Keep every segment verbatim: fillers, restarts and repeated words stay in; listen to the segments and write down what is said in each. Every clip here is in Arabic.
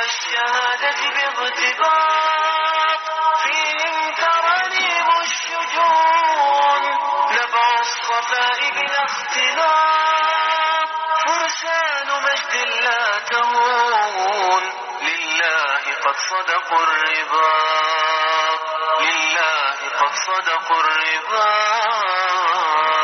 الشهادة باغتباط فيهم ترانيم الشجون نبع الصفاء بلا اختلاط فرسان مجد لا تهون لله قد صدقوا الرباط لله قد صدقوا الرباط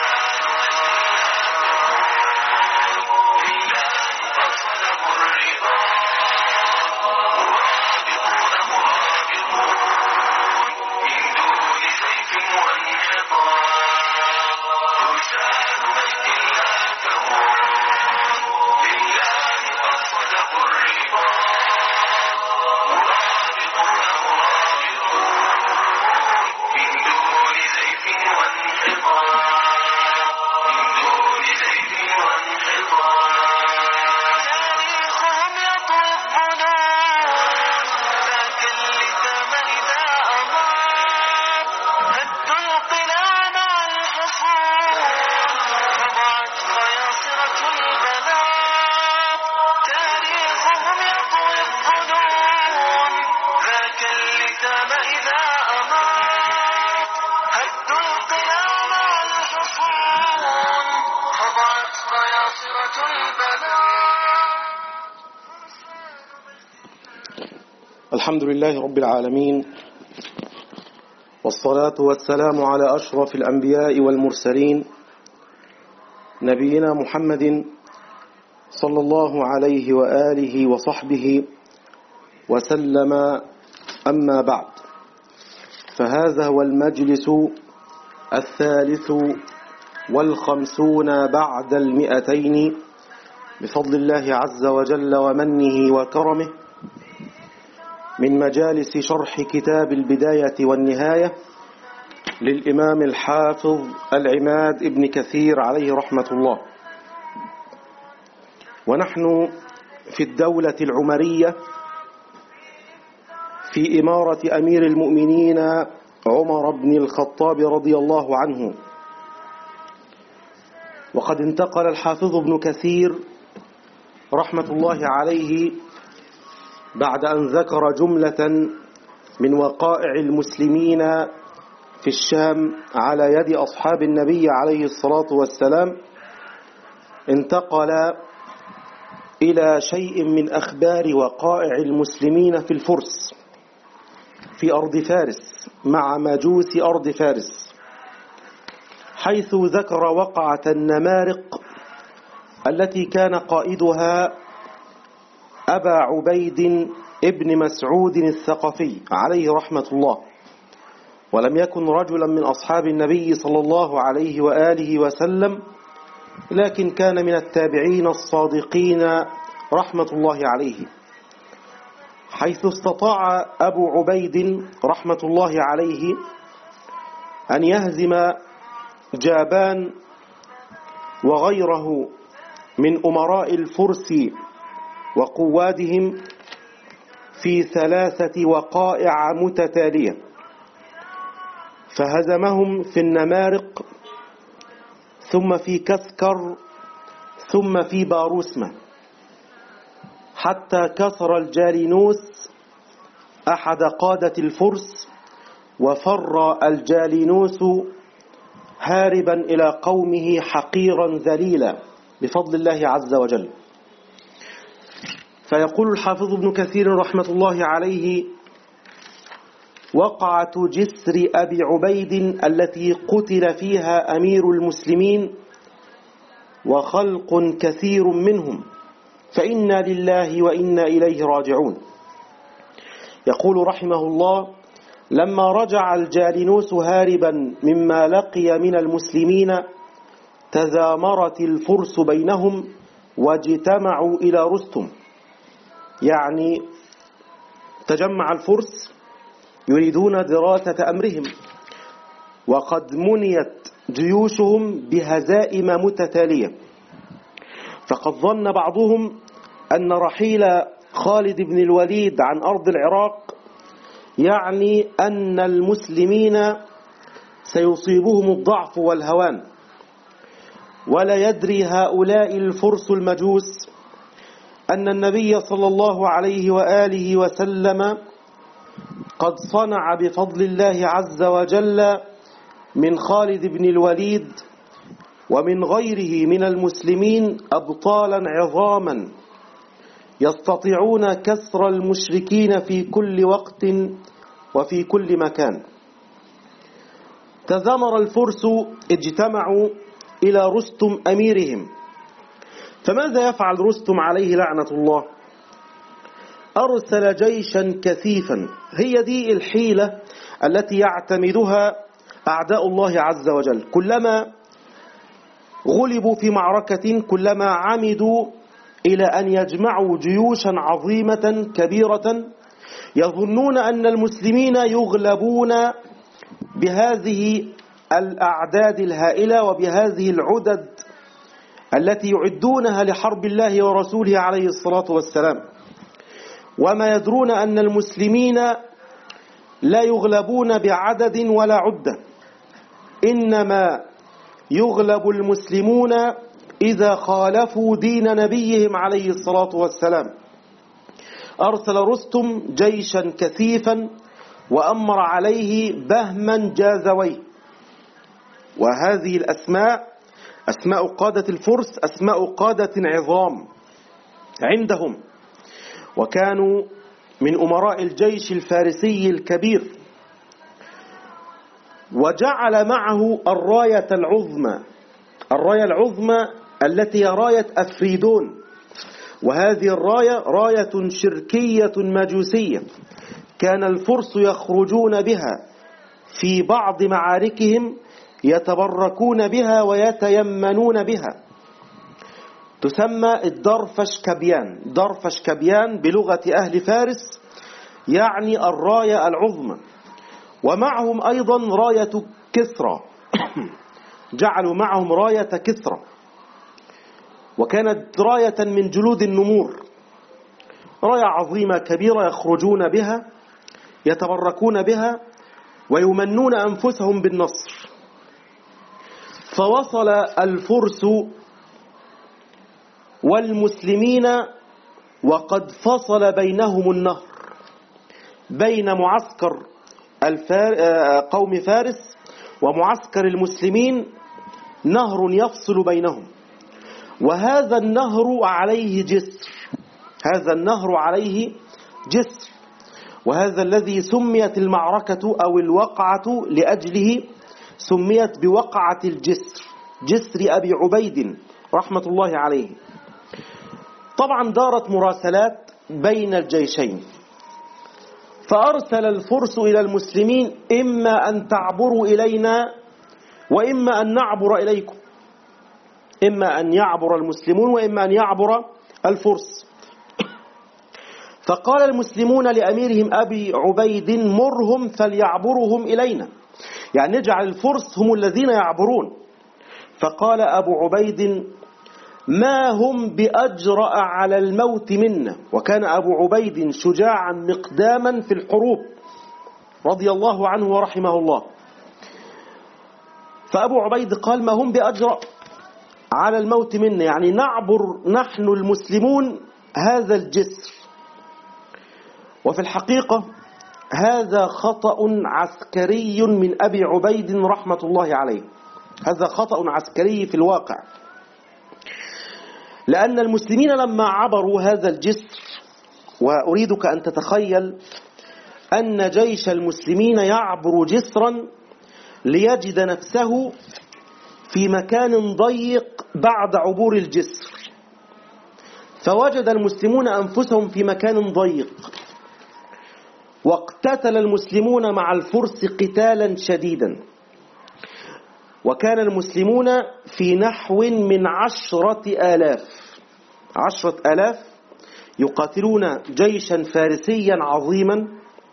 الحمد لله رب العالمين، والصلاة والسلام على أشرف الأنبياء والمرسلين نبينا محمد صلى الله عليه وآله وصحبه وسلم. أما بعد، فهذا هو المجلس الثالث والخمسون بعد المئتين بفضل الله عز وجل ومنه وكرمه من مجالس شرح كتاب البداية والنهاية للإمام الحافظ العماد ابن كثير عليه رحمة الله. ونحن في الدولة العمرية في إمارة أمير المؤمنين عمر بن الخطاب رضي الله عنه. وقد انتقل الحافظ ابن كثير رحمة الله عليه بعد أن ذكر جملة من وقائع المسلمين في الشام على يد أصحاب النبي عليه الصلاة والسلام، انتقل إلى شيء من أخبار وقائع المسلمين في الفرس في أرض فارس مع مجوس أرض فارس، حيث ذكر وقعة النمارق التي كان قائدها أبا عبيد ابن مسعود الثقفي عليه رحمة الله، ولم يكن رجلا من أصحاب النبي صلى الله عليه وآله وسلم، لكن كان من التابعين الصادقين رحمة الله عليه، حيث استطاع أبو عبيد رحمة الله عليه أن يهزم جابان وغيره من أمراء الفرس وقوادهم في ثلاثة وقائع متتالية، فهزمهم في النمارق ثم في كسكر ثم في باروسمة، حتى كسر الجالينوس أحد قادة الفرس، وفر الجالينوس هاربا إلى قومه حقيرا ذليلا بفضل الله عز وجل. فيقول الحافظ ابن كثير رحمة الله عليه: وقعة جسر أبي عبيد التي قتل فيها أمير المسلمين وخلق كثير منهم، فإنا لله وإنا إليه راجعون. يقول رحمه الله: لما رجع الجالينوس هاربا مما لقي من المسلمين تزامرت الفرس بينهم واجتمعوا إلى رستم، يعني تجمع الفرس يريدون دراسة أمرهم، وقد منيت جيوشهم بهزائم متتالية، فقد ظن بعضهم أن رحيل خالد بن الوليد عن أرض العراق يعني أن المسلمين سيصيبهم الضعف والهوان، ولا يدري هؤلاء الفرس المجوس أن النبي صلى الله عليه وآله وسلم قد صنع بفضل الله عز وجل من خالد بن الوليد ومن غيره من المسلمين أبطالا عظاما يستطيعون كسر المشركين في كل وقت وفي كل مكان. تذمر الفرس اجتمعوا إلى رستم أميرهم، فماذا يفعل رستم عليه لعنة الله؟ أرسل جيشا كثيفا. هي دي الحيلة التي يعتمدها أعداء الله عز وجل. كلما غلبوا في معركة كلما عمدوا إلى أن يجمعوا جيوشا عظيمة كبيرة، يظنون أن المسلمين يغلبون بهذه الأعداد الهائلة وبهذه العدد التي يعدونها لحرب الله ورسوله عليه الصلاة والسلام، وما يدرون أن المسلمين لا يغلبون بعدد ولا عدة، إنما يغلب المسلمون إذا خالفوا دين نبيهم عليه الصلاة والسلام. أرسل رستم جيشا كثيفا وأمر عليه بهما جازويه، وهذه الأسماء أسماء قادة الفرس أسماء قادة عظام عندهم، وكانوا من أمراء الجيش الفارسي الكبير. وجعل معه الراية العظمى، الراية العظمى التي هي راية أفريدون، وهذه الراية راية شركية مجوسية، كان الفرس يخرجون بها في بعض معاركهم يتبركون بها ويتيمنون بها. تسمى الدرفشكبيان، درفشكبيان بلغة أهل فارس يعني الراية العظمى. ومعهم أيضا راية كسرى جعلوا معهم راية كسرى، وكانت راية من جلود النمور، راية عظيمة كبيرة يخرجون بها يتبركون بها ويمنون أنفسهم بالنصر. فوصل الفرس والمسلمين وقد فصل بينهم النهر، بين معسكر الفار... قوم فارس ومعسكر المسلمين نهر يفصل بينهم، وهذا النهر عليه جسر، هذا النهر عليه جسر، وهذا الذي سميت المعركة أو الوقعة لأجله سميت بوقعة الجسر، جسر أبي عبيد رحمة الله عليه. طبعا دارت مراسلات بين الجيشين، فأرسل الفرس إلى المسلمين إما أن تعبروا إلينا وإما أن نعبر إليكم، إما أن يعبر المسلمون وإما أن يعبر الفرس. فقال المسلمون لأميرهم أبي عبيد مرهم فليعبرهم إلينا، يعني نجعل الفرس هم الذين يعبرون. فقال أبو عبيد ما هم بأجرأ على الموت منا، وكان أبو عبيد شجاعا مقداما في الحروب رضي الله عنه ورحمه الله. فأبو عبيد قال ما هم بأجرأ على الموت منا، يعني نعبر نحن المسلمون هذا الجسر. وفي الحقيقة هذا خطأ عسكري من أبي عبيد رحمة الله عليه، هذا خطأ عسكري في الواقع، لأن المسلمين لما عبروا هذا الجسر، وأريدك أن تتخيل أن جيش المسلمين يعبر جسرا ليجد نفسه في مكان ضيق بعد عبور الجسر، فوجد المسلمون أنفسهم في مكان ضيق، واقتتل المسلمون مع الفرس قتالا شديدا، وكان المسلمون في نحو من عشرة آلاف عشرة آلاف يقاتلون جيشا فارسيا عظيما.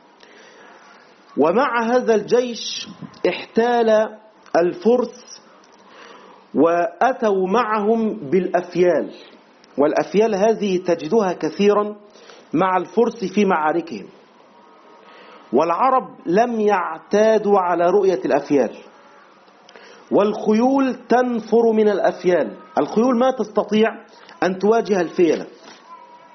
ومع هذا الجيش احتال الفرس وأتوا معهم بالأفيال، والأفيال هذه تجدها كثيرا مع الفرس في معاركهم، والعرب لم يعتادوا على رؤية الأفيال، والخيول تنفر من الأفيال، الخيول ما تستطيع أن تواجه الفيلة،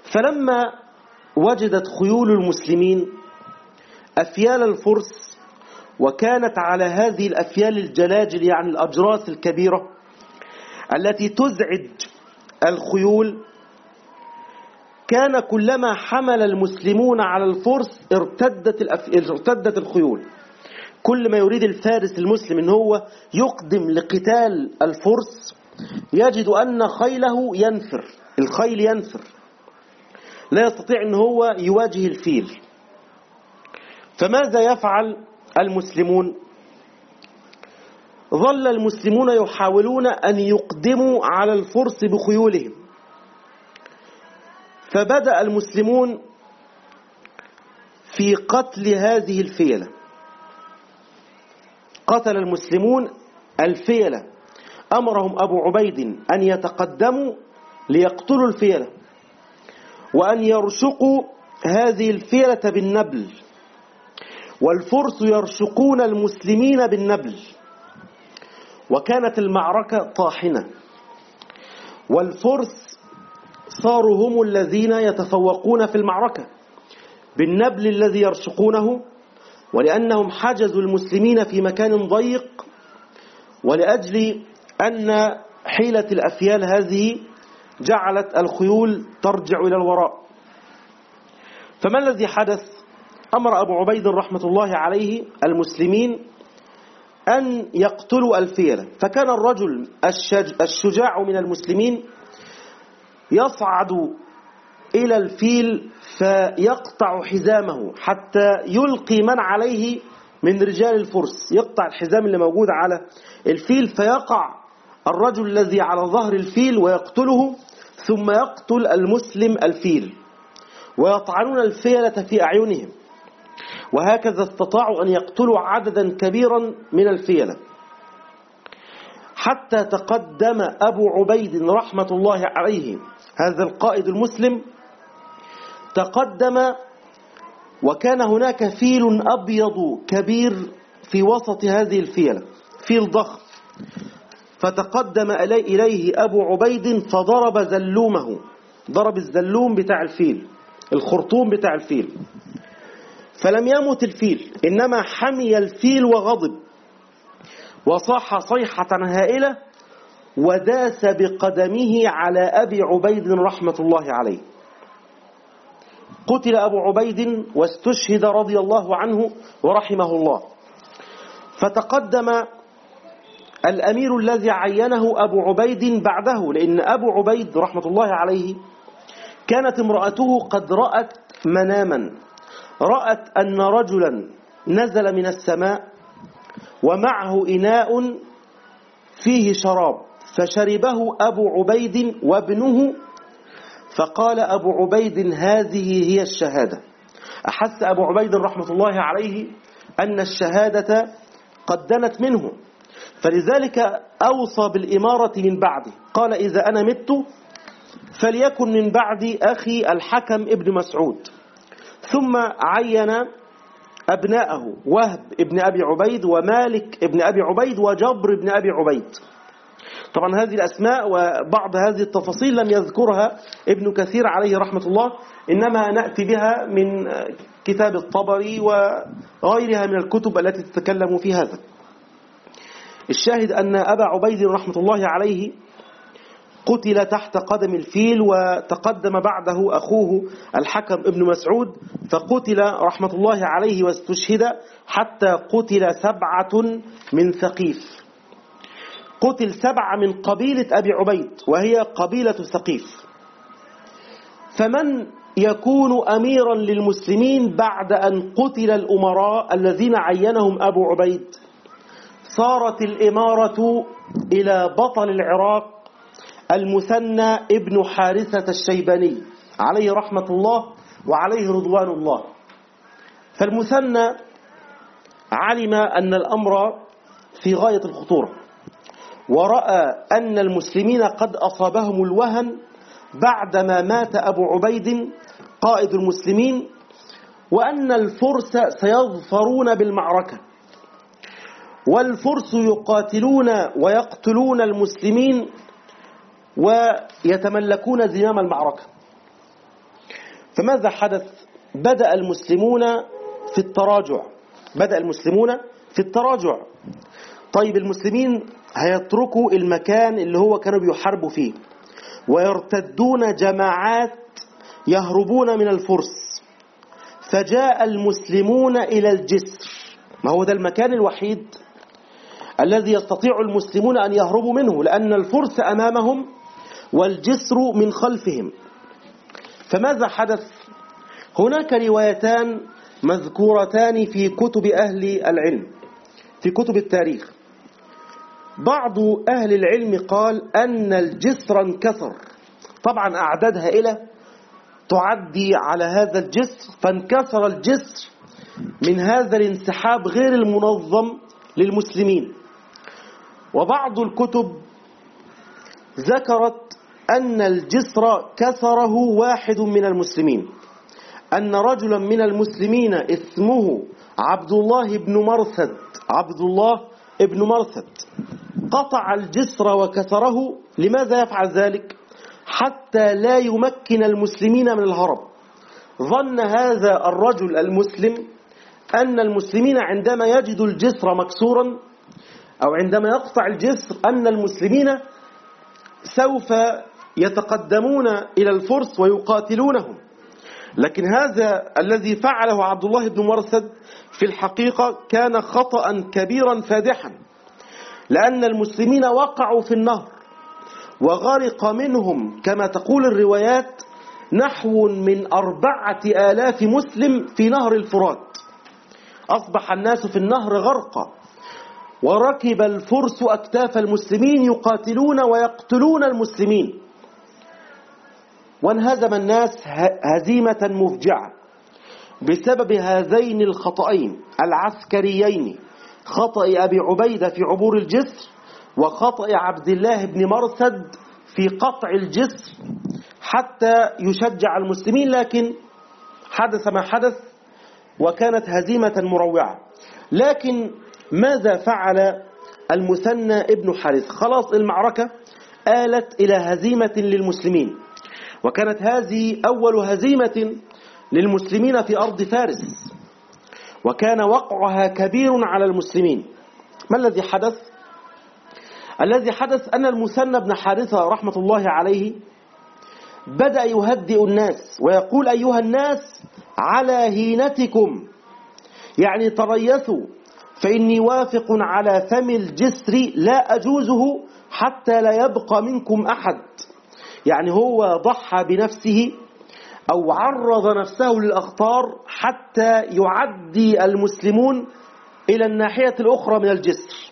فلما وجدت خيول المسلمين أفيال الفرس، وكانت على هذه الأفيال الجلاجل يعني الأجراس الكبيرة التي تزعج الخيول، كان كلما حمل المسلمون على الفرس ارتدت, الأف... ارتدت الخيول. كل ما يريد الفارس المسلم ان هو يقدم لقتال الفرس يجد أن خيله ينفر، الخيل ينفر، لا يستطيع ان هو يواجه الفيل. فماذا يفعل المسلمون؟ ظل المسلمون يحاولون أن يقدموا على الفرس بخيولهم. فبدأ المسلمون في قتل هذه الفيلة. قتل المسلمون الفيلة، أمرهم أبو عبيد أن يتقدموا ليقتلوا الفيلة، وأن يرشقوا هذه الفيلة بالنبل، والفرس يرشقون المسلمين بالنبل. وكانت المعركة طاحنة، والفرس صاروا هم الذين يتفوقون في المعركة بالنبل الذي يرشقونه، ولأنهم حجزوا المسلمين في مكان ضيق، ولأجل أن حيلة الأفيال هذه جعلت الخيول ترجع إلى الوراء. فما الذي حدث؟ أمر أبو عبيد رحمة الله عليه المسلمين أن يقتلوا الفيلة. فكان الرجل الشجاع من المسلمين يصعد إلى الفيل فيقطع حزامه حتى يلقي من عليه من رجال الفرس، يقطع الحزام اللي موجود على الفيل، فيقع الرجل الذي على ظهر الفيل ويقتله، ثم يقتل المسلم الفيل، ويطعنون الفيلة في أعينهم. وهكذا استطاعوا أن يقتلوا عددا كبيرا من الفيلة، حتى تقدم أبو عبيد رحمة الله عليه هذا القائد المسلم، تقدم وكان هناك فيل أبيض كبير في وسط هذه الفيلة، فيل ضخم، فتقدم إليه أبو عبيد فضرب زلومه، ضرب الزلوم بتاع الفيل، الخرطوم بتاع الفيل، فلم يمت الفيل، إنما حمي الفيل وغضب وصاح صيحة هائلة وداس بقدمه على أبي عبيد رحمة الله عليه. قتل أبو عبيد واستشهد رضي الله عنه ورحمه الله. فتقدم الأمير الذي عينه أبو عبيد بعده، لأن أبو عبيد رحمة الله عليه كانت امرأته قد رأت مناما، رأت أن رجلا نزل من السماء ومعه إناء فيه شراب، فشربه أبو عبيد وابنه، فقال أبو عبيد هذه هي الشهادة. أحس أبو عبيد رحمة الله عليه أن الشهادة قد دنت منه، فلذلك أوصى بالإمارة من بعده، قال إذا أنا مت فليكن من بعدي أخي الحكم ابن مسعود. ثم عين أبناءه وهب ابن أبي عبيد ومالك ابن أبي عبيد وجبر ابن أبي عبيد. طبعا هذه الأسماء وبعض هذه التفاصيل لم يذكرها ابن كثير عليه رحمة الله، إنما نأتي بها من كتاب الطبري وغيرها من الكتب التي تتكلم في هذا. الشاهد أن أبا عبيد رحمة الله عليه قتل تحت قدم الفيل، وتقدم بعده أخوه الحكم ابن مسعود فقتل رحمة الله عليه واستشهد، حتى قتل سبعة من ثقيف. قتل سبعة من قبيلة أبي عبيد وهي قبيلة ثقيف. فمن يكون أميرا للمسلمين بعد أن قتل الأمراء الذين عينهم أبو عبيد؟ صارت الإمارة إلى بطل العراق المثنى ابن حارثة الشيباني عليه رحمة الله وعليه رضوان الله. فالمثنى علم أن الأمر في غاية الخطورة، ورأى أن المسلمين قد أصابهم الوهن بعدما مات أبو عبيد قائد المسلمين، وأن الفرس سيظفرون بالمعركة، والفرس يقاتلون ويقتلون المسلمين ويتملكون زمام المعركة. فماذا حدث؟ بدأ المسلمون في التراجع بدأ المسلمون في التراجع طيب المسلمين هيتركوا المكان اللي هو كانوا بيحاربوا فيه ويرتدون جماعات يهربون من الفرس، فجاء المسلمون إلى الجسر. ما هو ده المكان الوحيد الذي يستطيع المسلمون أن يهربوا منه، لأن الفرس أمامهم والجسر من خلفهم. فماذا حدث؟ هناك روايتان مذكورتان في كتب أهل العلم، في كتب التاريخ. بعض أهل العلم قال أن الجسر انكسر، طبعا أعداد هائلة تعدي على هذا الجسر، فانكسر الجسر من هذا الانسحاب غير المنظم للمسلمين. وبعض الكتب ذكرت أن الجسر كسره واحد من المسلمين، أن رجلا من المسلمين اسمه عبد الله بن مرثد عبد الله بن مرثد قطع الجسر وكسره. لماذا يفعل ذلك؟ حتى لا يمكن المسلمين من الهرب. ظن هذا الرجل المسلم أن المسلمين عندما يجدوا الجسر مكسورا أو عندما يقطع الجسر أن المسلمين سوف يتقدمون إلى الفرس ويقاتلونهم. لكن هذا الذي فعله عبد الله بن مرثد في الحقيقة كان خطأ كبيرا فادحا، لأن المسلمين وقعوا في النهر وغرق منهم كما تقول الروايات نحو من أربعة آلاف مسلم في نهر الفرات. أصبح الناس في النهر غرقا، وركب الفرس أكتاف المسلمين يقاتلون ويقتلون المسلمين، وانهزم الناس هزيمة مفجعة بسبب هذين الخطأين العسكريين، خطأ أبي عبيدة في عبور الجسر وخطأ عبد الله بن مرثد في قطع الجسر حتى يشجع المسلمين. لكن حدث ما حدث وكانت هزيمة مروعة. لكن ماذا فعل المثنى ابن حارثة؟ خلاص المعركة آلت إلى هزيمة للمسلمين، وكانت هذه أول هزيمة للمسلمين في أرض فارس، وكان وقعها كبير على المسلمين. ما الذي حدث؟ الذي حدث أن المثنى بن حارثة رحمة الله عليه بدأ يهدئ الناس ويقول أيها الناس على هينتكم، يعني تريثوا، فإني واثق على فم الجسر لا أجوزه حتى لا يبقى منكم أحد. يعني هو ضحى بنفسه أو عرض نفسه للأخطار حتى يعدي المسلمون إلى الناحية الأخرى من الجسر.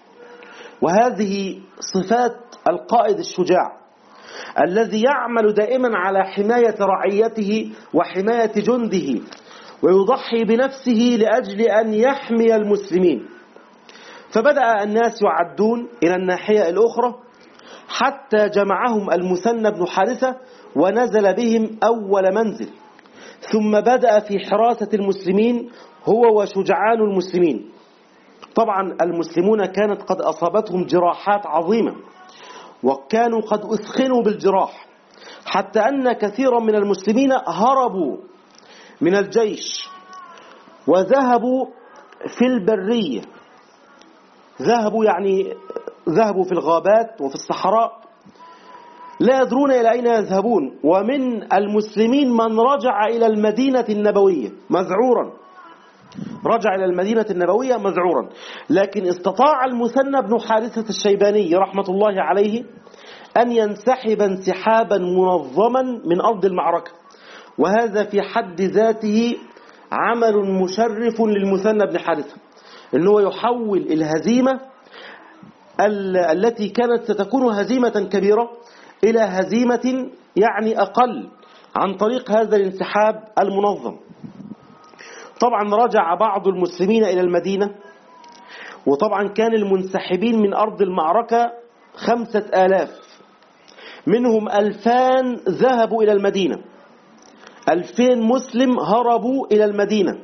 وهذه صفات القائد الشجاع الذي يعمل دائما على حماية رعيته وحماية جنده، ويضحي بنفسه لأجل أن يحمي المسلمين. فبدأ الناس يعدون إلى الناحية الأخرى حتى جمعهم المثنى بن حارثة ونزل بهم أول منزل، ثم بدأ في حراسة المسلمين هو وشجعان المسلمين. طبعا المسلمون كانت قد أصابتهم جراحات عظيمة، وكانوا قد أثخنوا بالجراح، حتى أن كثيرا من المسلمين هربوا من الجيش وذهبوا في البرية، ذهبوا يعني ذهبوا في الغابات وفي الصحراء لا يدرون إلى أين يذهبون. ومن المسلمين من رجع إلى المدينة النبوية مذعورا، رجع إلى المدينة النبوية مذعورا. لكن استطاع المثنى بن حارثة الشيباني رحمة الله عليه أن ينسحب انسحابا منظما من أرض المعركة، وهذا في حد ذاته عمل مشرف للمثنى بن حارثة، أنه يحول الهزيمة التي كانت ستكون هزيمة كبيرة إلى هزيمة يعني أقل عن طريق هذا الانسحاب المنظم. طبعا رجع بعض المسلمين إلى المدينة، وطبعا كان المنسحبين من أرض المعركة خمسة آلاف، منهم ألفان ذهبوا إلى المدينة، ألفين مسلم هربوا إلى المدينة.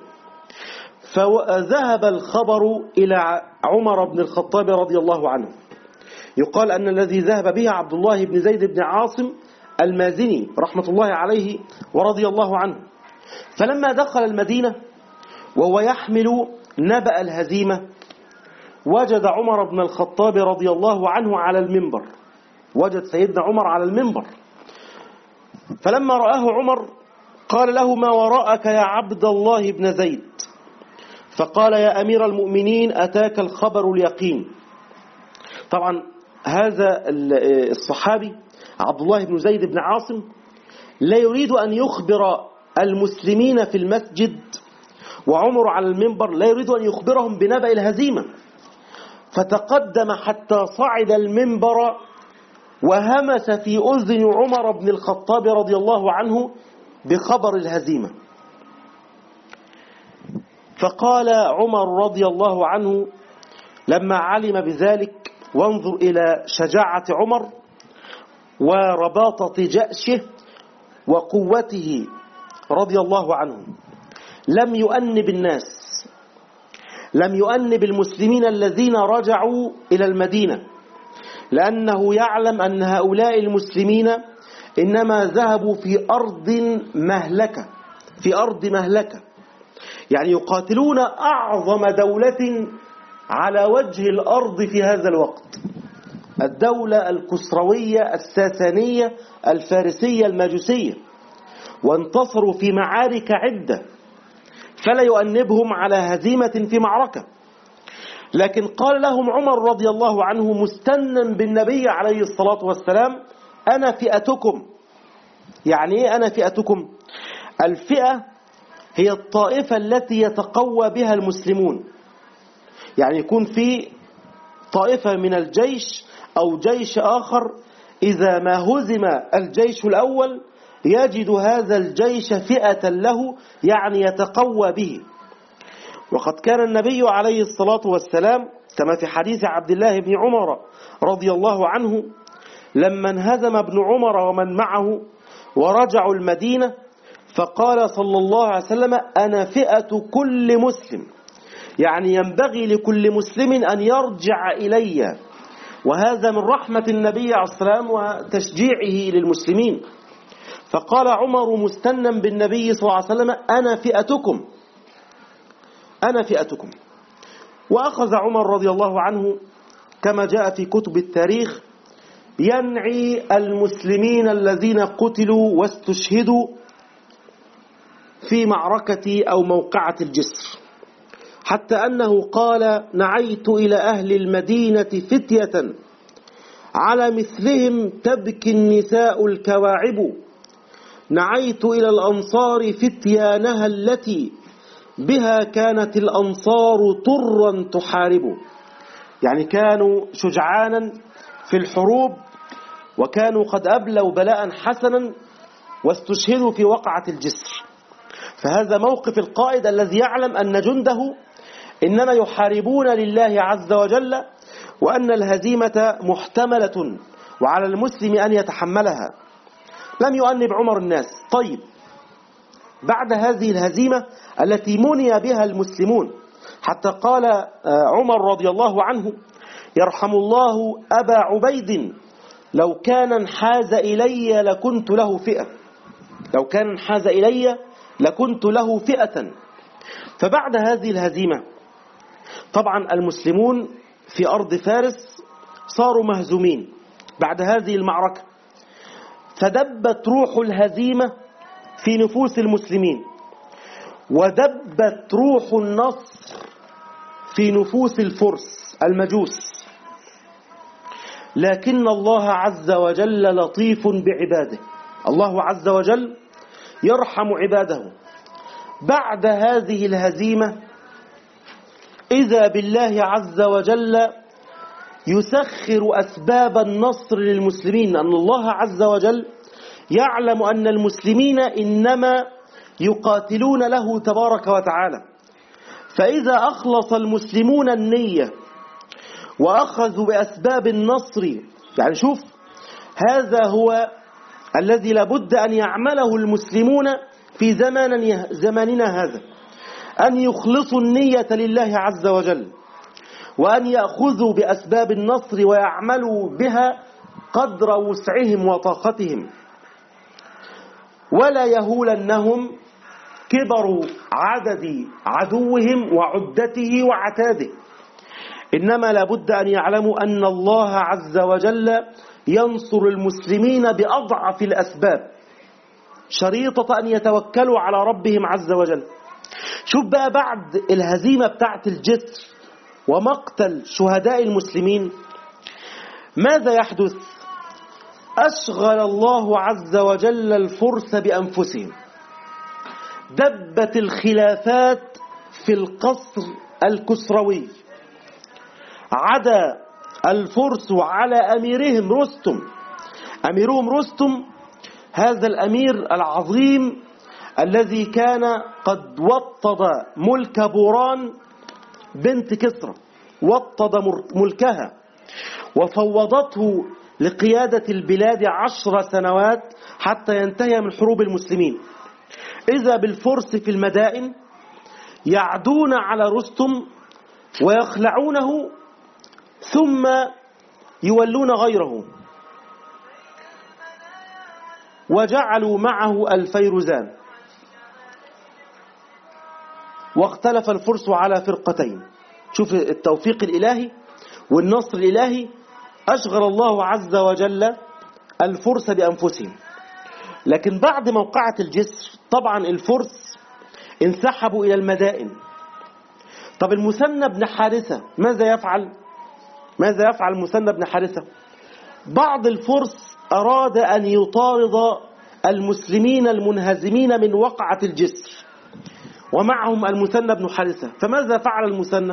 فذهب الخبر إلى عمر بن الخطاب رضي الله عنه، يقال أن الذي ذهب به عبد الله بن زيد بن عاصم المازني رحمة الله عليه ورضي الله عنه. فلما دخل المدينة وهو يحمل نبأ الهزيمة وجد عمر بن الخطاب رضي الله عنه على المنبر، وجد سيدنا عمر على المنبر. فلما رآه عمر قال له: ما وراءك يا عبد الله بن زيد؟ فقال: يا أمير المؤمنين أتاك الخبر اليقين. طبعا هذا الصحابي عبد الله بن زيد بن عاصم لا يريد أن يخبر المسلمين في المسجد وعمر على المنبر، لا يريد أن يخبرهم بنبأ الهزيمة، فتقدم حتى صعد المنبر وهمس في أذن عمر بن الخطاب رضي الله عنه بخبر الهزيمة. فقال عمر رضي الله عنه لما علم بذلك: وانظر إلى شجاعة عمر ورباطة جأشه وقوته رضي الله عنه، لم يؤنب الناس، لم يؤنب المسلمين الذين رجعوا إلى المدينة، لأنه يعلم أن هؤلاء المسلمين إنما ذهبوا في أرض مهلكة، في أرض مهلكة، يعني يقاتلون أعظم دولة على وجه الأرض في هذا الوقت، الدولة الكسروية الساسانية الفارسية الماجوسية، وانتصروا في معارك عدة، فلا يؤنبهم على هزيمة في معركة. لكن قال لهم عمر رضي الله عنه مستنا بالنبي عليه الصلاة والسلام: أنا فئتكم. يعني إيه أنا فئتكم؟ الفئة هي الطائفة التي يتقوى بها المسلمون، يعني يكون في طائفة من الجيش أو جيش آخر إذا ما هزم الجيش الأول يجد هذا الجيش فئة له، يعني يتقوى به. وقد كان النبي عليه الصلاة والسلام كما في حديث عبد الله بن عمر رضي الله عنه لما انهزم ابن عمر ومن معه ورجعوا المدينة فقال صلى الله عليه وسلم: أنا فئة كل مسلم، يعني ينبغي لكل مسلم أن يرجع إلي. وهذا من رحمة النبي عليه الصلاة والسلام وتشجيعه للمسلمين. فقال عمر مستنا بالنبي صلى الله عليه وسلم: أنا فئتكم، أنا فئتكم. وأخذ عمر رضي الله عنه كما جاء في كتب التاريخ ينعي المسلمين الذين قتلوا واستشهدوا في معركة أو موقعة الجسر، حتى أنه قال: نعيت إلى أهل المدينة فتية على مثلهم تبكي النساء الكواعب، نعيت إلى الأنصار فتيانها التي بها كانت الأنصار طرا تحارب. يعني كانوا شجعانا في الحروب وكانوا قد أبلوا بلاء حسنا واستشهدوا في وقعة الجسر. فهذا موقف القائد الذي يعلم أن جنده إنما يحاربون لله عز وجل، وأن الهزيمة محتملة وعلى المسلم أن يتحملها. لم يؤنب عمر الناس. طيب، بعد هذه الهزيمة التي مني بها المسلمون، حتى قال عمر رضي الله عنه: يرحم الله أبا عبيد، لو كان انحاز إلي لكنت له فئة، لو كان انحاز إلي لكنت له فئة. فبعد هذه الهزيمة طبعا المسلمون في أرض فارس صاروا مهزومين بعد هذه المعركة، فدبت روح الهزيمة في نفوس المسلمين، ودبت روح النصر في نفوس الفرس المجوس. لكن الله عز وجل لطيف بعباده، الله عز وجل يرحم عباده. بعد هذه الهزيمة إذا بالله عز وجل يسخر أسباب النصر للمسلمين، أن الله عز وجل يعلم أن المسلمين إنما يقاتلون له تبارك وتعالى. فإذا أخلص المسلمون النية وأخذوا بأسباب النصر، يعني شوف، هذا هو الذي لابد أن يعمله المسلمون في زمان زماننا هذا، أن يخلصوا النية لله عز وجل، وأن يأخذوا بأسباب النصر ويعملوا بها قدر وسعهم وطاقتهم. ولا يهولنهم كبر عدد عدوهم وعدته وعتاده، إنما لابد أن يعلموا أن الله عز وجل ينصر المسلمين بأضعف الأسباب، شريطة أن يتوكلوا على ربهم عز وجل. شوف بقى بعد الهزيمة بتاعت الجسر ومقتل شهداء المسلمين ماذا يحدث؟ أشغل الله عز وجل الفرس بأنفسهم، دبت الخلافات في القصر الكسروي، عدا الفرس على أميرهم رستم. أميرهم رستم هذا الأمير العظيم الذي كان قد وطد ملك بوران بنت كسرى، وطد ملكها وفوضته لقيادة البلاد عشر سنوات حتى ينتهي من حروب المسلمين. إذا بالفرس في المدائن يعدون على رستم ويخلعونه ثم يولون غيره، وجعلوا معه الفيروزان، واختلف الفرس على فرقتين. شوف التوفيق الإلهي والنصر الإلهي، أشغل الله عز وجل الفرس بأنفسهم. لكن بعد موقعة الجسر طبعا الفرس انسحبوا إلى المدائن. طب المثنى بن حارثة ماذا يفعل؟ ماذا يفعل المثنى بن حارثة؟ بعض الفرس أراد أن يطارد المسلمين المنهزمين من وقعة الجسر ومعهم المثنى بن حارثة، فماذا فعل المثنى؟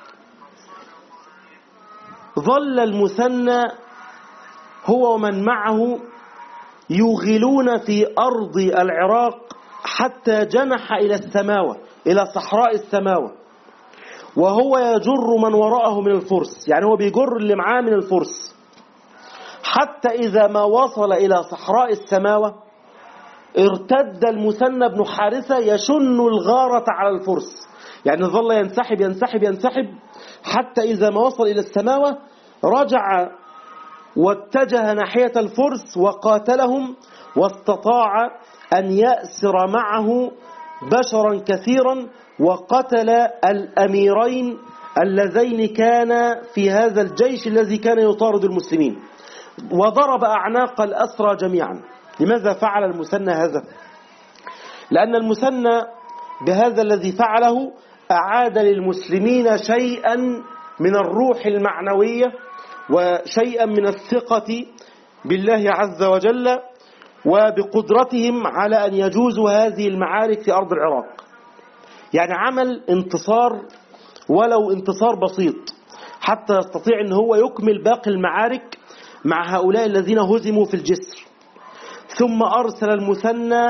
ظل المثنى هو ومن معه يغلون في أرض العراق حتى جنح إلى السماوة، إلى صحراء السماوة، وهو يجر من وراءه من الفرس، يعني هو بيجر اللي معاه من الفرس، حتى إذا ما وصل إلى صحراء السماوة ارتد المثنى بن حارثة يشن الغارة على الفرس، يعني ظل ينسحب ينسحب ينسحب حتى إذا ما وصل إلى السماوة رجع واتجه ناحية الفرس وقاتلهم، واستطاع أن يأسر معه بشرا كثيرا، وقتل الأميرين اللذين كان في هذا الجيش الذي كان يطارد المسلمين، وضرب أعناق الأسرى جميعا. لماذا فعل المثنى هذا؟ لأن المثنى بهذا الذي فعله أعاد للمسلمين شيئا من الروح المعنوية وشيئا من الثقة بالله عز وجل وبقدرتهم على أن يجوزوا هذه المعارك في أرض العراق. يعني عمل انتصار ولو انتصار بسيط حتى يستطيع أن هو يكمل باقي المعارك مع هؤلاء الذين هزموا في الجسر. ثم أرسل المثنى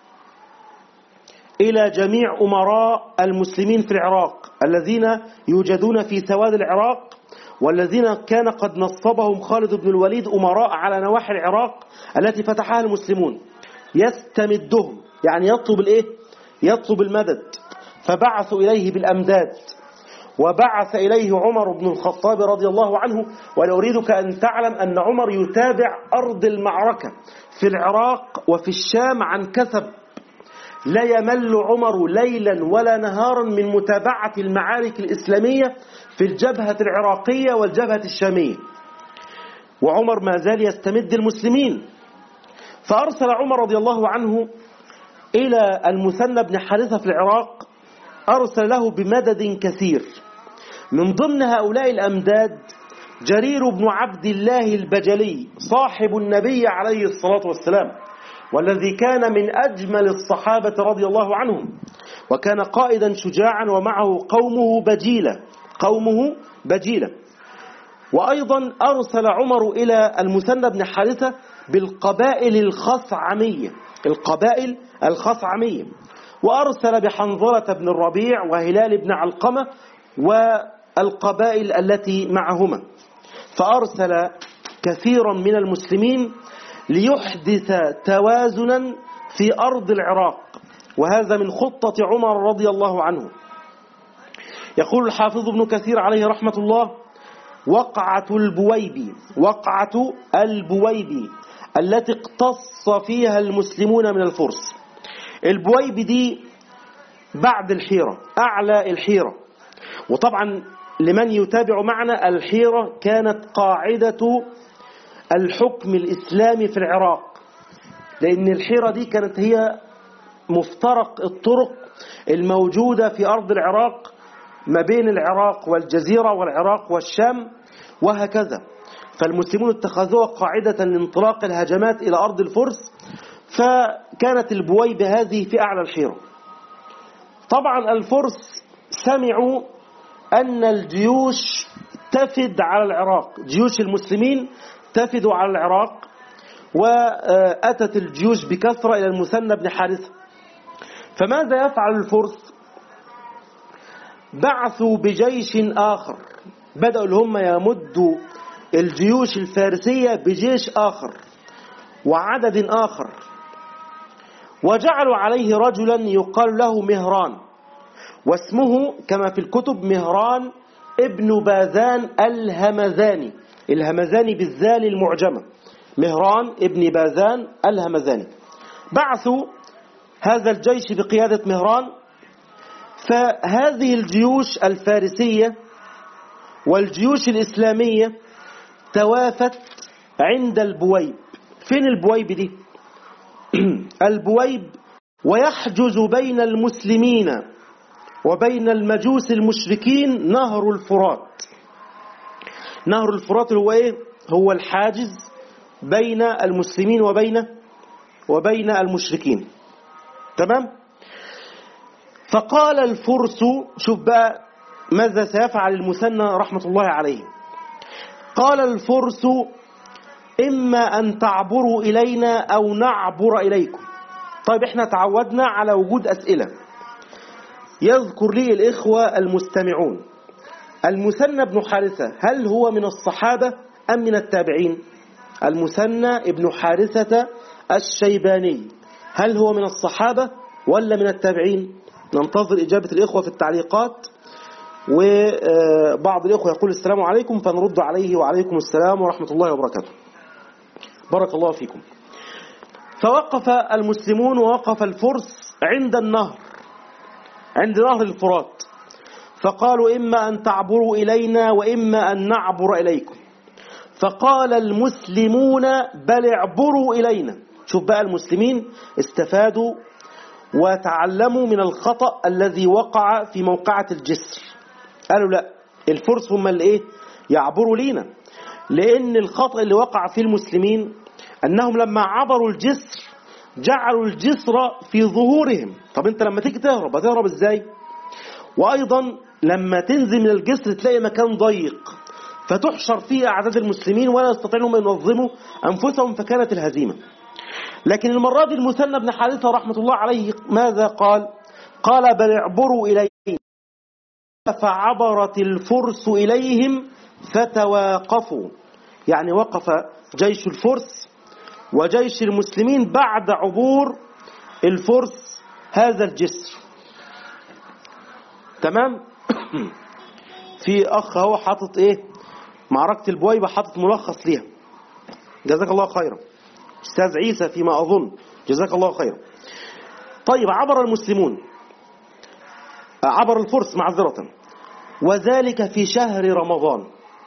إلى جميع أمراء المسلمين في العراق الذين يوجدون في سواد العراق، والذين كان قد نصبهم خالد بن الوليد أمراء على نواحي العراق التي فتحها المسلمون، يستمدهم، يعني يطلب الإيه؟ يطلب المدد. فبعثوا إليه بالأمداد، وبعث إليه عمر بن الخطاب رضي الله عنه. وأنا أريدك أن تعلم أن عمر يتابع أرض المعركة في العراق وفي الشام عن كثب، لا يمل عمر ليلا ولا نهارا من متابعة المعارك الإسلامية في الجبهة العراقية والجبهة الشامية، وعمر ما زال يستمد المسلمين. فأرسل عمر رضي الله عنه إلى المثنى بن حارثة في العراق، أرسل له بمدد كثير. من ضمن هؤلاء الأمداد جرير بن عبد الله البجلي صاحب النبي عليه الصلاة والسلام، والذي كان من أجمل الصحابة رضي الله عنهم، وكان قائدا شجاعا ومعه قومه بجيلة قومه بجيلة. وأيضا أرسل عمر إلى المثنى بن حارثة بالقبائل الخثعمية القبائل الخثعمية وأرسل بحنظلة بن الربيع وهلال بن علقمة والقبائل التي معهما. فأرسل كثيرا من المسلمين ليحدث توازنا في أرض العراق، وهذا من خطة عمر رضي الله عنه. يقول الحافظ ابن كثير عليه رحمة الله: وقعة البويبي وقعة البويبي التي اقتص فيها المسلمون من الفرس. البويب دي بعد الحيرة، أعلى الحيرة. وطبعا لمن يتابع معنا، الحيرة كانت قاعدة الحكم الإسلامي في العراق، لأن الحيرة دي كانت هي مفترق الطرق الموجودة في أرض العراق ما بين العراق والجزيرة والعراق والشام وهكذا. فالمسلمون اتخذوها قاعدة لانطلاق الهجمات إلى أرض الفرس، فكانت البويب هذه في أعلى الحيرة. طبعا الفرس سمعوا أن الجيوش تفد على العراق، جيوش المسلمين تفد على العراق، وأتت الجيوش بكثرة إلى المثنى بن حارثة. فماذا يفعل الفرس؟ بعثوا بجيش آخر، بدأوا هم يمدوا الجيوش الفارسية بجيش آخر وعدد آخر، وجعلوا عليه رجلا يقال له مهران، واسمه كما في الكتب مهران ابن باذان الهمذاني، الهمذاني بالذال المعجمة، مهران ابن باذان الهمذاني. بعثوا هذا الجيش بقيادة مهران. فهذه الجيوش الفارسية والجيوش الإسلامية توافت عند البويب. فين البويب دي؟ البويب ويحجز بين المسلمين وبين المجوس المشركين نهر الفرات. نهر الفرات هو ايه؟ هو الحاجز بين المسلمين وبين وبين المشركين. تمام؟ فقال الفرس، شوف بقى ماذا سيفعل المثنى رحمة الله عليه. قال الفرس: إما أن تعبروا إلينا أو نعبر إليكم. طيب احنا تعودنا على وجود أسئلة. يذكر لي الإخوة المستمعون، المثنى بن حارثة هل هو من الصحابة أم من التابعين؟ المثنى ابن حارثة الشيباني هل هو من الصحابة ولا من التابعين؟ ننتظر إجابة الإخوة في التعليقات. وبعض الإخوة يقول السلام عليكم، فنرد عليه وعليكم السلام ورحمة الله وبركاته. بارك الله فيكم. فوقف المسلمون ووقف الفرس عند النهر، عند نهر الفرات، فقالوا: إما أن تعبروا إلينا وإما أن نعبر إليكم. فقال المسلمون: بل اعبروا إلينا. شوف بقى المسلمين استفادوا وتعلموا من الخطأ الذي وقع في موقعة الجسر. قالوا لا، الفرس هم اللي ايه يعبروا لينا، لأن الخطأ اللي وقع في المسلمين أنهم لما عبروا الجسر جعلوا الجسر في ظهورهم. طب انت لما تيجي تهرب هتهرب ازاي؟ وأيضا لما تنزل من الجسر تلاقي مكان ضيق فتحشر فيه أعداد المسلمين ولا يستطيعون أن ينظموا أنفسهم، فكانت الهزيمة. لكن المرة دي المثنى بن حارثة رحمة الله عليه ماذا قال؟ قال: بل اعبروا إلينا. فعبرت الفرس إليهم فتواقفوا، يعني وقف جيش الفرس وجيش المسلمين بعد عبور الفرس هذا الجسر. تمام؟ في أخ هو حاطط إيه معركة البويبة، حاطط ملخص ليها، جزاك الله خيرا أستاذ عيسى فيما أظن، جزاك الله خيرا. طيب، عبر المسلمون، عبر الفرس معذرة، وذلك في شهر رمضان،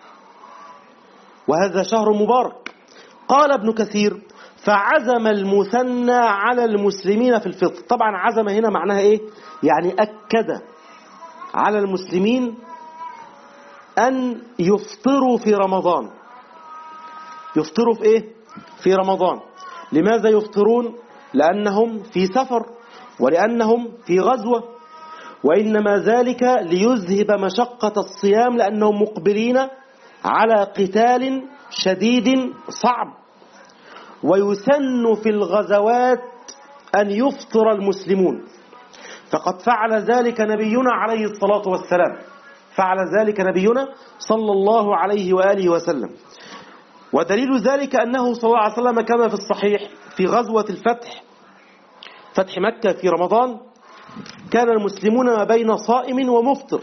وهذا شهر مبارك. قال ابن كثير: فعزم المثنى على المسلمين في الفطر. طبعا عزم هنا معناها ايه؟ يعني أكد على المسلمين أن يفطروا في رمضان. يفطروا في ايه؟ في رمضان. لماذا يفطرون؟ لأنهم في سفر ولأنهم في غزوة، وإنما ذلك ليذهب مشقة الصيام، لأنهم مقبلين على قتال شديد صعب. ويسن في الغزوات أن يفطر المسلمون، فقد فعل ذلك نبينا عليه الصلاة والسلام، فعل ذلك نبينا صلى الله عليه وآله وسلم. ودليل ذلك أنه صلى الله عليه وسلم كما في الصحيح في غزوة الفتح، فتح مكة في رمضان، كان المسلمون ما بين صائم ومفطر،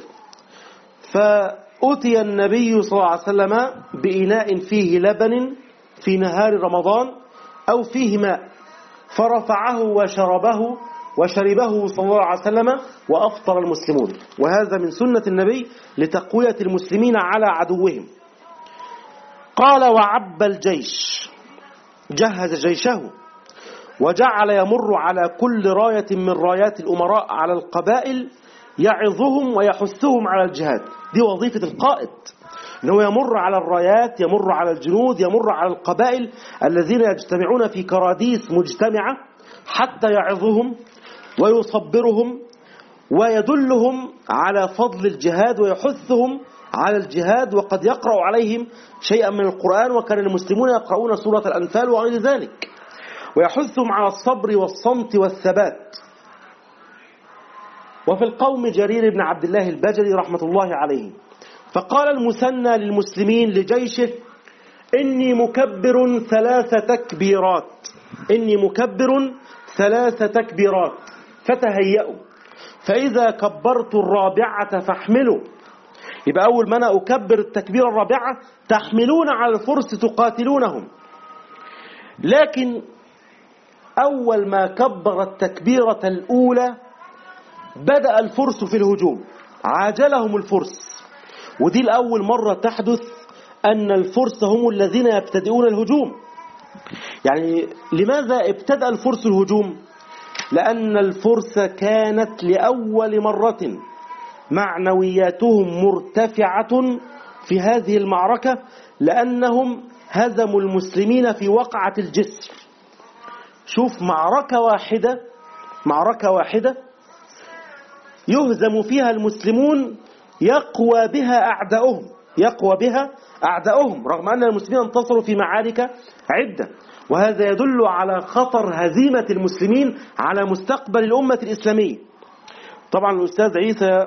فأتي النبي صلى الله عليه وسلم بإناء فيه لبن في نهار رمضان، أو فيه ماء فرفعه وشربه وشربه صلى الله عليه وسلم وأفطر المسلمون. وهذا من سنة النبي لتقوية المسلمين على عدوهم. قال وعب الجيش، جهز جيشه وجعل يمر على كل راية من رايات الأمراء على القبائل يعظهم ويحثهم على الجهاد. دي وظيفة القائد، أنه يمر على الرايات، يمر على الجنود، يمر على القبائل الذين يجتمعون في كراديس مجتمعة حتى يعظهم ويصبرهم ويدلهم على فضل الجهاد ويحثهم على الجهاد، وقد يقرأ عليهم شيئا من القرآن، وكان المسلمون يقرؤون سورة الأنفال وغير ذلك، ويحثهم على الصبر والصمت والثبات. وفي القوم جرير بن عبد الله البجلي رحمة الله عليه، فقال المثنى للمسلمين لجيشه: إني مكبر ثلاث تكبيرات، إني مكبر ثلاث تكبيرات فتهيئوا، فإذا كبرت الرابعة فاحملوا. يبقى أول ما أنا أكبر التكبير الرابعة تحملون على الفرس تقاتلونهم. لكن أول ما كبر التكبيرة الأولى بدأ الفرس في الهجوم، عاجلهم الفرس. ودي الأول مرة تحدث أن الفرس هم الذين يبتدئون الهجوم. يعني لماذا ابتدأ الفرس الهجوم؟ لأن الفرس كانت لأول مرة معنوياتهم مرتفعة في هذه المعركة، لأنهم هزموا المسلمين في وقعة الجسر. شوف، معركة واحدة معركة واحدة يهزم فيها المسلمون يقوى بها أعداؤهم يقوى بها أعداؤهم رغم أن المسلمين انتصروا في معارك عدة. وهذا يدل على خطر هزيمة المسلمين على مستقبل الأمة الإسلامية. طبعا الأستاذ عيسى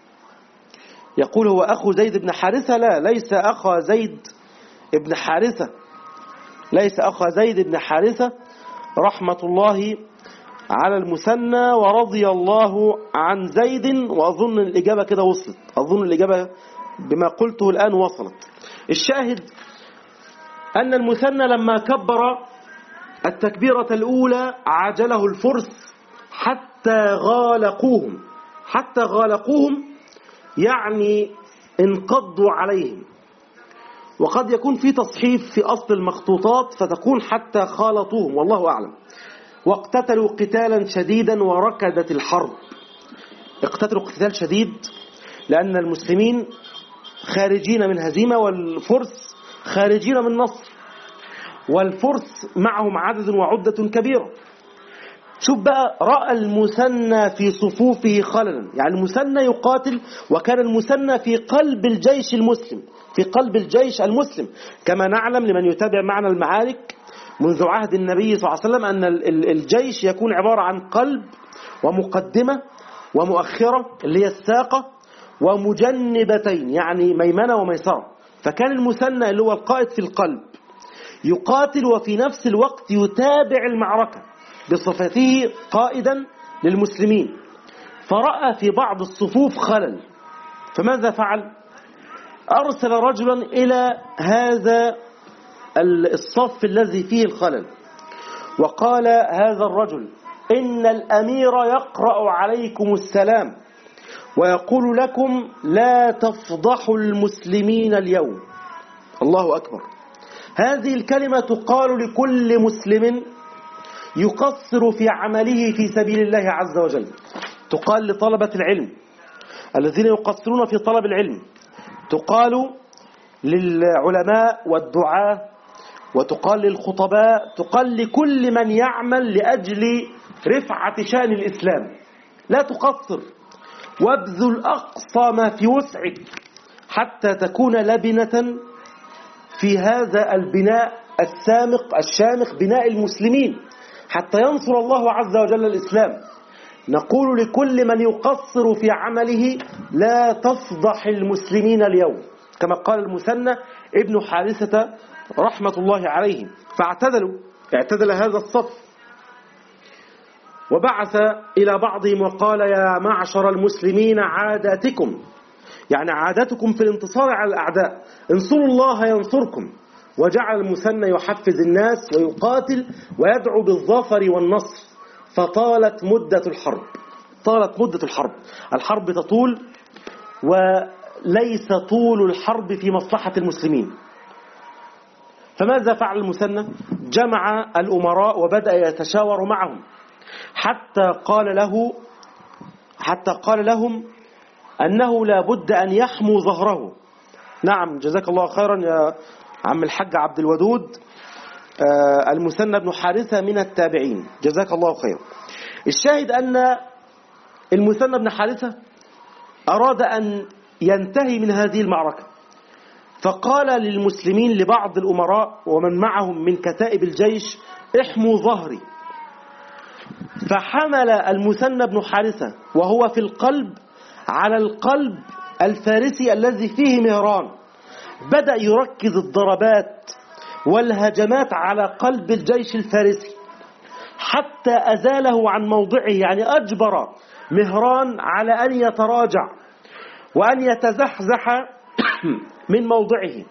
يقول هو أخو زيد بن حارثة. لا، ليس أخا زيد بن حارثة ليس أخا زيد بن حارثة رحمة الله على المثنى ورضي الله عن زيد. وأظن الإجابة كده وصلت، أظن الإجابة بما قلته الآن وصلت. الشاهد أن المثنى لما كبر التكبيرة الأولى عجله الفرس حتى غالقوهم حتى غالقوهم يعني انقضوا عليهم. وقد يكون في تصحيف في أصل المخطوطات فتكون حتى خالطوهم، والله أعلم. واقتتلوا قتالا شديدا وركدت الحرب. اقتتلوا قتال شديد لأن المسلمين خارجين من هزيمة والفرس خارجين من نصر، والفرس معهم عدد وعدة كبيرة. شوف بقى، رأى المثنى في صفوفه خللا. يعني المثنى يقاتل، وكان المثنى في قلب الجيش المسلم في قلب الجيش المسلم كما نعلم لمن يتابع معنا المعارك منذ عهد النبي صلى الله عليه وسلم أن الجيش يكون عبارة عن قلب ومقدمة ومؤخرة اللي هي الساقة ومجنبتين يعني ميمنة وميسرة. فكان المثنى اللي هو القائد في القلب يقاتل وفي نفس الوقت يتابع المعركة بصفته قائدا للمسلمين. فرأى في بعض الصفوف خلل، فماذا فعل؟ أرسل رجلا إلى هذا الصف الذي فيه الخلل وقال هذا الرجل: إن الأمير يقرأ عليكم السلام ويقول لكم لا تفضحوا المسلمين اليوم. الله أكبر. هذه الكلمة تقال لكل مسلم يقصر في عمله في سبيل الله عز وجل، تقال لطلبة العلم الذين يقصرون في طلب العلم، تقال للعلماء والدعاة، وتقال للخطباء، تقال لكل من يعمل لأجل رفعة شأن الإسلام. لا تقصر، وابذل أقصى ما في وسعك حتى تكون لبنة في هذا البناء السامق الشامخ، بناء المسلمين، حتى ينصر الله عز وجل الإسلام. نقول لكل من يقصر في عمله لا تفضح المسلمين اليوم، كما قال المثنى ابن حارثة رحمة الله عليه. فاعتدلوا اعتدل هذا الصف وبعث إلى بعضهم وقال: يا معشر المسلمين عاداتكم، يعني عاداتكم في الانتصار على الأعداء، انصروا الله ينصركم وجعل المثنى يحفز الناس ويقاتل ويدعو بالظفر والنصر، فطالت مدة الحرب. طالت مدة الحرب، الحرب تطول، وليس طول الحرب في مصلحة المسلمين. فماذا فعل المثنى؟ جمع الأمراء وبدأ يتشاور معهم، حتى قال له حتى قال لهم أنه لا بد أن يحموا ظهره. نعم، جزاك الله خيرا يا عم الحاج عبد الودود. آه المثنى بن حارثة من التابعين، جزاك الله خيرا. الشاهد أن المثنى بن حارثة أراد أن ينتهي من هذه المعركة، فقال للمسلمين لبعض الأمراء ومن معهم من كتائب الجيش: احموا ظهري. فحمل المثنى بن حارثة وهو في القلب على القلب الفارسي الذي فيه مهران، بدأ يركز الضربات والهجمات على قلب الجيش الفارسي حتى أزاله عن موضعه، يعني أجبر مهران على أن يتراجع وأن يتزحزح من موضعه،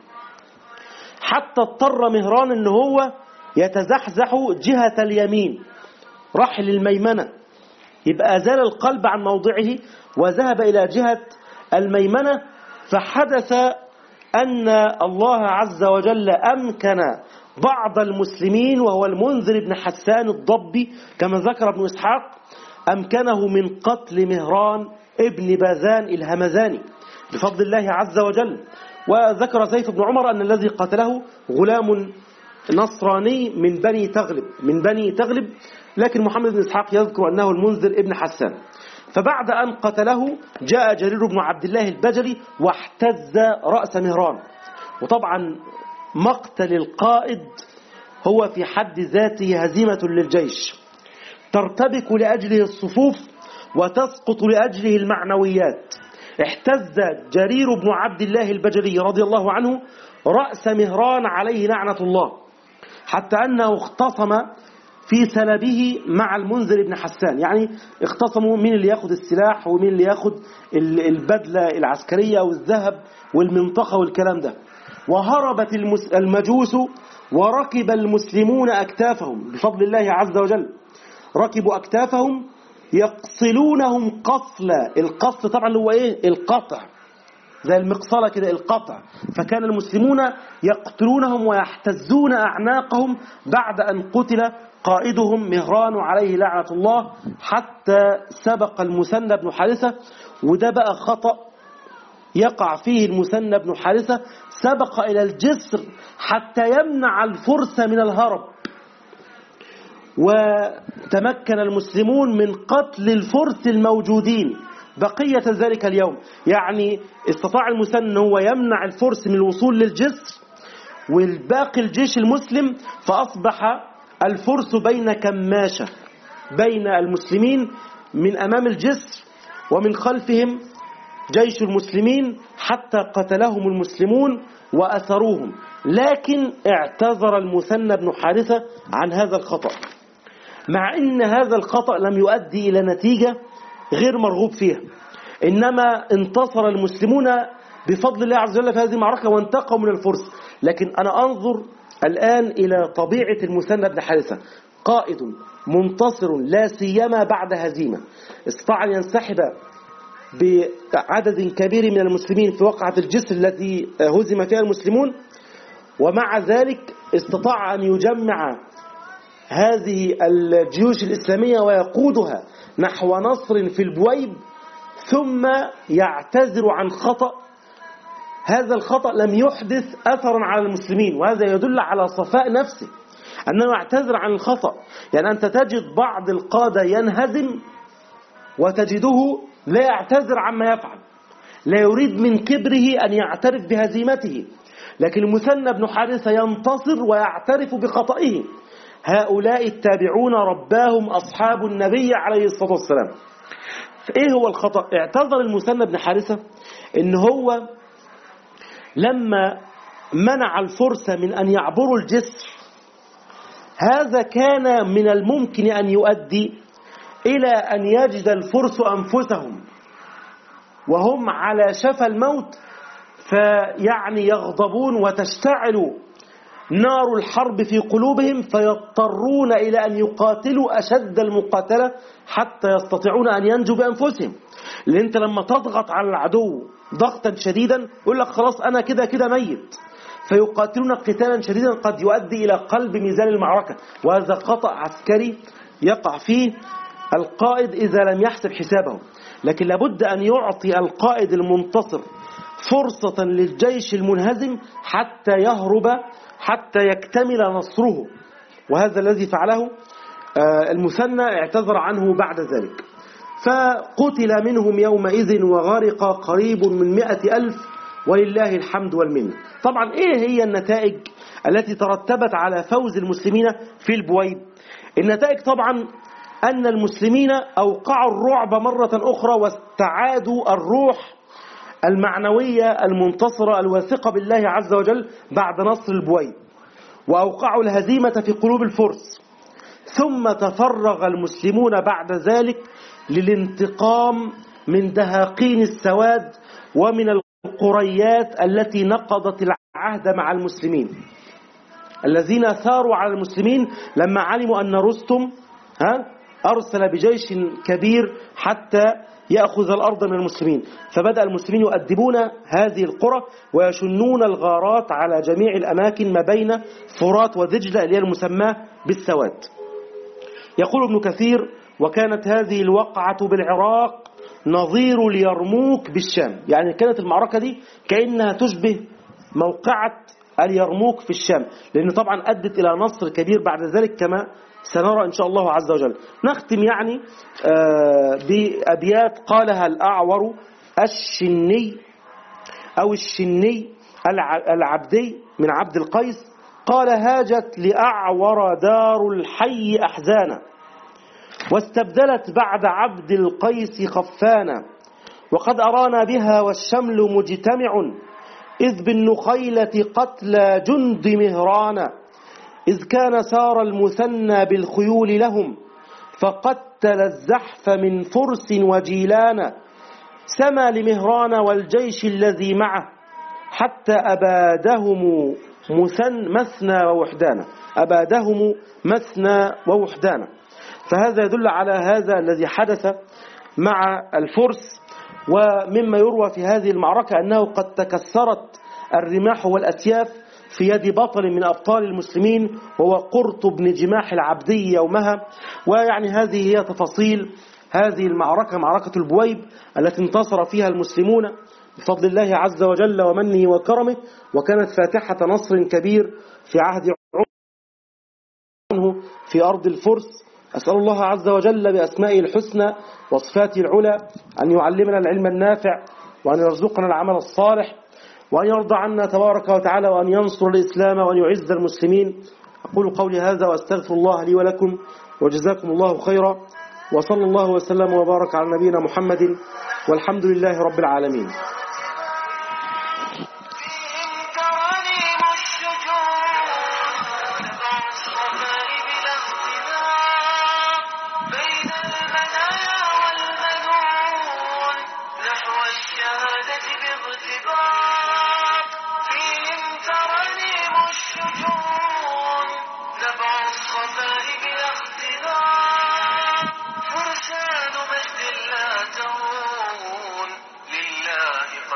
حتى اضطر مهران أنه هو يتزحزح جهة اليمين، راح للميمنة، يبقى أزال القلب عن موضعه وذهب إلى جهة الميمنة. فحدث أن الله عز وجل أمكن بعض المسلمين، وهو المنذر بن حسان الضبي كما ذكر ابن إسحاق، أمكنه من قتل مهران ابن باذان الهمذاني بفضل الله عز وجل. وذكر زيد بن عمر أن الذي قتله غلام نصراني من بني تغلب من بني تغلب لكن محمد بن إسحاق يذكر أنه المنذر ابن حسان. فبعد أن قتله جاء جرير بن عبد الله البجلي واحتز رأس مهران. وطبعا مقتل القائد هو في حد ذاته هزيمة للجيش، ترتبك لأجله الصفوف وتسقط لأجله المعنويات. احتز جرير بن عبد الله البجلي رضي الله عنه رأس مهران عليه لعنة الله، حتى أنه اختصم في سلبه مع المنذر بن حسان، يعني اختصموا مين اللي ياخد السلاح ومين اللي ياخد البدلة العسكرية والذهب والمنطقة والكلام ده. وهربت المجوس وركب المسلمون أكتافهم بفضل الله عز وجل، ركبوا أكتافهم يقصلونهم قصلا. القصل طبعا هو ايه؟ القطع، زي المقصلة كده، القطع. فكان المسلمون يقتلونهم ويحتزون أعناقهم بعد أن قتل قائدهم مهران عليه لعنة الله، حتى سبق المثنى بن حارثة. وده بقى خطأ يقع فيه المثنى بن حارثة، سبق إلى الجسر حتى يمنع الفرس من الهرب، وتمكن المسلمون من قتل الفرس الموجودين بقية ذلك اليوم. يعني استطاع المثنى هو يمنع الفرس من الوصول للجسر والباقي الجيش المسلم، فأصبح الفرس بين كماشة بين المسلمين، من أمام الجسر ومن خلفهم جيش المسلمين، حتى قتلهم المسلمون وأثروهم. لكن اعتذر المثنى بن حارثة عن هذا الخطأ، مع أن هذا الخطأ لم يؤدي إلى نتيجة غير مرغوب فيها، إنما انتصر المسلمون بفضل الله عز وجل في هذه المعركة وانتقموا من الفرس. لكن أنا أنظر الآن إلى طبيعة المثنى بن حارثة، قائد منتصر لا سيما بعد هزيمة، استطاع أن ينسحب بعدد كبير من المسلمين في وقعة الجسر التي هزم فيها المسلمون، ومع ذلك استطاع أن يجمع هذه الجيوش الإسلامية ويقودها نحو نصر في البويب، ثم يعتذر عن خطأ. هذا الخطأ لم يحدث أثرا على المسلمين، وهذا يدل على صفاء نفسه أنه يعتذر عن الخطأ. يعني أنت تجد بعض القادة ينهزم وتجده لا يعتذر عما يفعل، لا يريد من كبره أن يعترف بهزيمته، لكن المثنى بن حارثة ينتصر ويعترف بخطئه. هؤلاء التابعون رباهم أصحاب النبي عليه الصلاة والسلام. إيه هو الخطأ؟ اعتذر المثنى بن حارثة إن هو لما منع الفرس من أن يعبروا الجسر، هذا كان من الممكن أن يؤدي إلى أن يجد الفرس أنفسهم وهم على شفا الموت، فيعني يغضبون وتشتعل نار الحرب في قلوبهم فيضطرون إلى أن يقاتلوا أشد المقاتلة حتى يستطيعون أن ينجوا بأنفسهم. لأن أنت لما تضغط على العدو ضغطا شديدا يقول لك خلاص أنا كده كده ميت، فيقاتلون قتالا شديدا قد يؤدي إلى قلب ميزان المعركة، وهذا خطأ عسكري يقع فيه القائد إذا لم يحسب حسابه. لكن لابد أن يعطي القائد المنتصر فرصة للجيش المنهزم حتى يهرب، حتى يكتمل نصره، وهذا الذي فعله المثنى، اعتذر عنه بعد ذلك. فقتل منهم يومئذ وغرق قريب من مئة ألف ولله الحمد والمنة. طبعا إيه هي النتائج التي ترتبت على فوز المسلمين في البويب؟ النتائج طبعا أن المسلمين أوقعوا الرعب مرة أخرى واستعادوا الروح المعنوية المنتصرة الواثقة بالله عز وجل بعد نصر البويب، وأوقعوا الهزيمة في قلوب الفرس. ثم تفرغ المسلمون بعد ذلك للانتقام من دهاقين السواد ومن القريات التي نقضت العهد مع المسلمين، الذين ثاروا على المسلمين لما علموا أن رستم ها أرسل بجيش كبير حتى يأخذ الأرض من المسلمين. فبدأ المسلمين يؤدبون هذه القرى ويشنون الغارات على جميع الأماكن ما بين فرات ودجلة اللي هي المسماة بالسواد. يقول ابن كثير: وكانت هذه الوقعة بالعراق نظير اليرموك بالشام. يعني كانت المعركة دي كأنها تشبه موقعة اليرموك في الشام، لأن طبعا أدت إلى نصر كبير بعد ذلك كما سنرى إن شاء الله عز وجل. نختم يعني بأبيات قالها الأعور الشني أو الشني العبدي من عبد القيس، قال: هاجت لأعور دار الحي أحزانا، واستبدلت بعد عبد القيس خفانا، وقد أرانا بها والشمل مجتمع، إذ بالنخيلة قتلى جند مهرانا، إذ كان سار المثنى بالخيول لهم، فقتل الزحف من فرس وجيلان، سما لمهران والجيش الذي معه، حتى أبادهم مثن مثنى ووحدانا، أبادهم مثنى ووحدانا. فهذا يدل على هذا الذي حدث مع الفرس. ومما يروى في هذه المعركة أنه قد تكسرت الرماح والأسياف في يد بطل من أبطال المسلمين وهو قرط بن جماح العبدي يومها. ويعني هذه هي تفاصيل هذه المعركة، معركة البويب التي انتصر فيها المسلمون بفضل الله عز وجل ومنه وكرمه، وكانت فاتحة نصر كبير في عهد عنه في أرض الفرس. أسأل الله عز وجل بأسمائه الحسنى وصفاته العلى أن يعلمنا العلم النافع، وأن يرزقنا العمل الصالح، وأن يرضى عنا تبارك وتعالى، وأن ينصر الإسلام وأن يعز المسلمين. أقول قولي هذا وأستغفر الله لي ولكم، وجزاكم الله خيرا، وصلى الله وسلم وبارك على نبينا محمد، والحمد لله رب العالمين.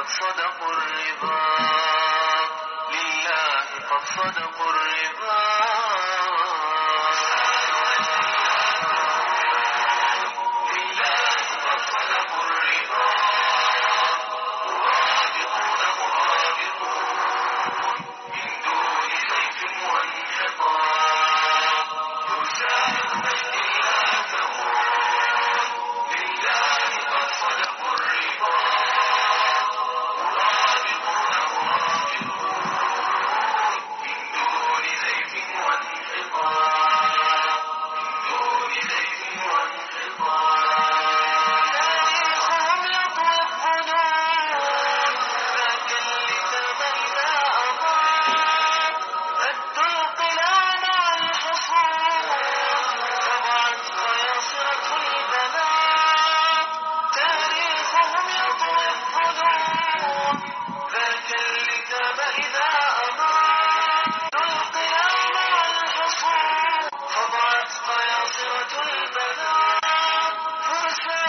صدقوا الربا، لله قد صدقوا الربا.